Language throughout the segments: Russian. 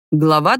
Глава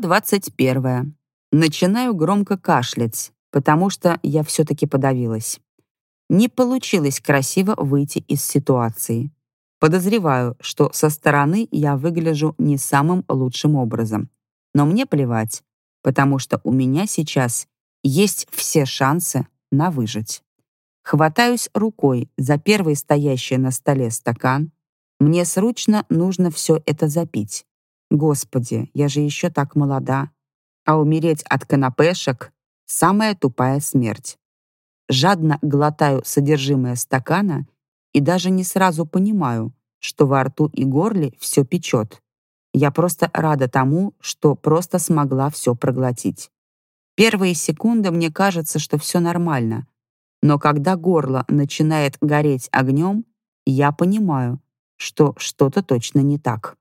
21. Начинаю громко кашлять, потому что я все-таки подавилась. Не получилось красиво выйти из ситуации. Подозреваю, что со стороны я выгляжу не самым лучшим образом. Но мне плевать, потому что у меня сейчас есть все шансы на выжить. Хватаюсь рукой за первый стоящий на столе стакан. Мне срочно нужно все это запить. Господи, я же еще так молода. А умереть от канапешек — самая тупая смерть. Жадно глотаю содержимое стакана и даже не сразу понимаю, что во рту и горле все печет. Я просто рада тому, что просто смогла все проглотить. Первые секунды мне кажется, что все нормально, но когда горло начинает гореть огнем, я понимаю, что что-то точно не так.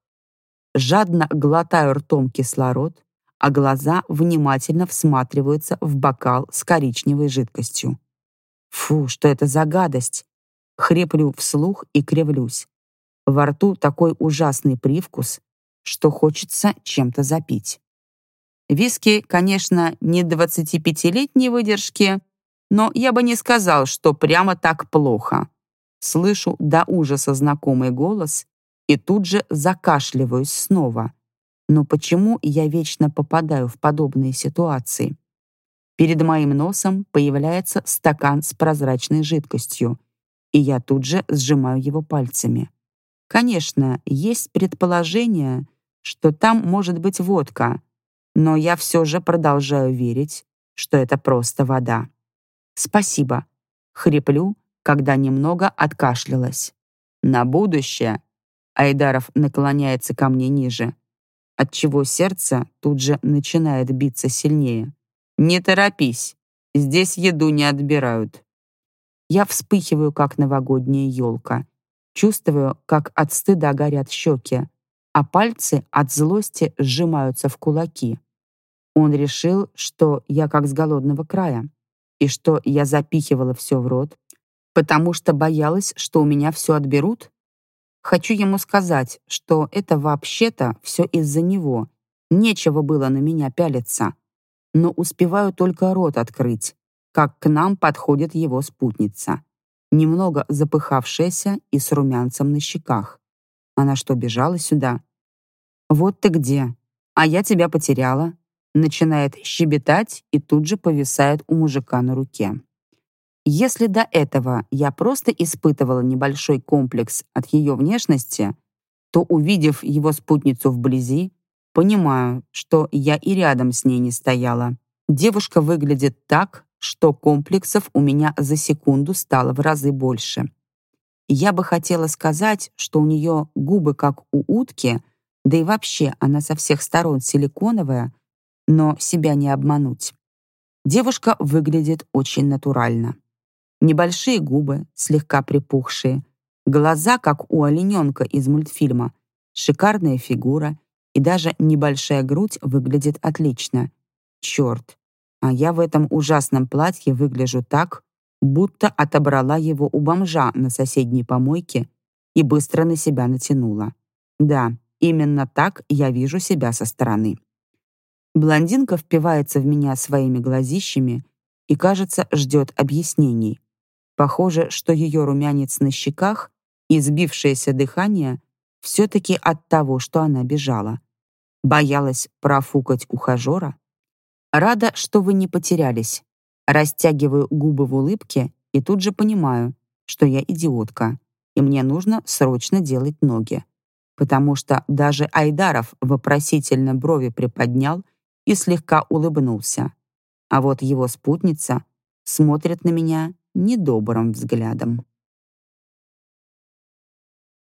Жадно глотаю ртом кислород, а глаза внимательно всматриваются в бокал с коричневой жидкостью. Фу, что это за гадость? Хриплю вслух и кривлюсь. Во рту такой ужасный привкус, что хочется чем-то запить. Виски, конечно, не 25-летней выдержки, но я бы не сказал, что прямо так плохо. Слышу до ужаса знакомый голос и тут же закашливаюсь снова. Но почему я вечно попадаю в подобные ситуации? Перед моим носом появляется стакан с прозрачной жидкостью, и я тут же сжимаю его пальцами. Конечно, есть предположение, что там может быть водка, но я все же продолжаю верить, что это просто вода. «Спасибо», — хриплю, когда немного откашлялась. «На будущее», — Айдаров наклоняется ко мне ниже, отчего сердце тут же начинает биться сильнее. «Не торопись, здесь еду не отбирают». Я вспыхиваю, как новогодняя елка. Чувствую, как от стыда горят щеки, а пальцы от злости сжимаются в кулаки. Он решил, что я как с голодного края, и что я запихивала все в рот, потому что боялась, что у меня все отберут. Хочу ему сказать, что это вообще-то все из-за него. Нечего было на меня пялиться. Но успеваю только рот открыть, как к нам подходит его спутница. Немного запыхавшаяся и с румянцем на щеках. Она что, бежала сюда? «Вот ты где! А я тебя потеряла!» Начинает щебетать и тут же повисает у мужика на руке. Если до этого я просто испытывала небольшой комплекс от ее внешности, то, увидев его спутницу вблизи, понимаю, что я и рядом с ней не стояла. Девушка выглядит так, что комплексов у меня за секунду стало в разы больше. Я бы хотела сказать, что у нее губы как у утки, да и вообще она со всех сторон силиконовая, но себя не обмануть. Девушка выглядит очень натурально. Небольшие губы, слегка припухшие, глаза, как у олененка из мультфильма, шикарная фигура и даже небольшая грудь выглядит отлично. Черт, а я в этом ужасном платье выгляжу так, будто отобрала его у бомжа на соседней помойке и быстро на себя натянула. Да, именно так я вижу себя со стороны. Блондинка впивается в меня своими глазищами и, кажется, ждет объяснений. Похоже, что ее румянец на щеках и сбившееся дыхание все-таки от того, что она бежала. Боялась профукать ухажера? Рада, что вы не потерялись. Растягиваю губы в улыбке и тут же понимаю, что я идиотка, и мне нужно срочно делать ноги. Потому что даже Айдаров вопросительно брови приподнял и слегка улыбнулся. А вот его спутница смотрит на меня недобрым взглядом.